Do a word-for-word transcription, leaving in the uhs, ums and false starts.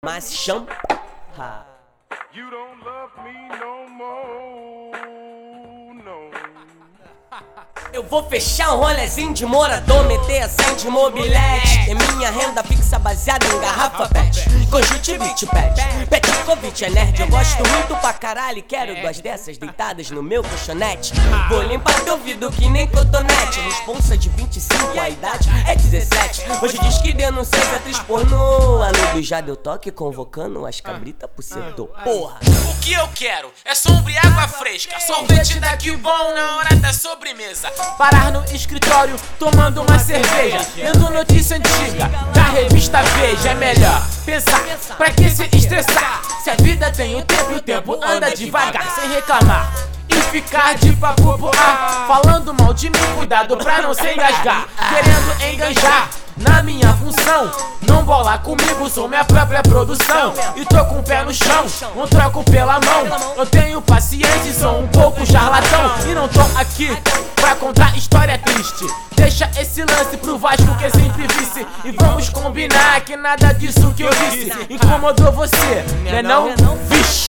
Mas chama. You don't love me no more, no. Eu vou fechar um rolezinho de morador, meter a cem de mobilete. Tem minha renda fixa baseada em garrafa pet, conjuntivite pet, Petkovic é nerd. Eu gosto muito pra caralho e quero duas dessas deitadas no meu colchonete. Vou limpar teu ouvido que nem cotonete. Responsa de vinte e cinco, a idade é dezessete. Hoje diz que denunciei atriz pornô. A Nudo já deu toque convocando as cabritas pro setor. Porra, o que eu quero é sombra e água fresca, sorvete daqui bom na hora da sobremesa. Parar no escritório tomando uma cerveja, lendo notícia antiga da revista Veja. É melhor pensar, pra que se estressar? Se a vida tem o tempo e o tempo anda devagar, sem reclamar e ficar de papo pro ar, falando mal de mim, cuidado pra não se engasgar, querendo enganjar na minha função. Não bola comigo, sou minha própria produção e tô com o pé no chão, não troco pela mão. Eu tenho paciência e sou um pouco charlatão, e não tô aqui pra contar história triste. Deixa esse lance pro Vasco que é sempre vice, e vamos combinar que nada disso que eu disse incomodou você, né não? Vixe!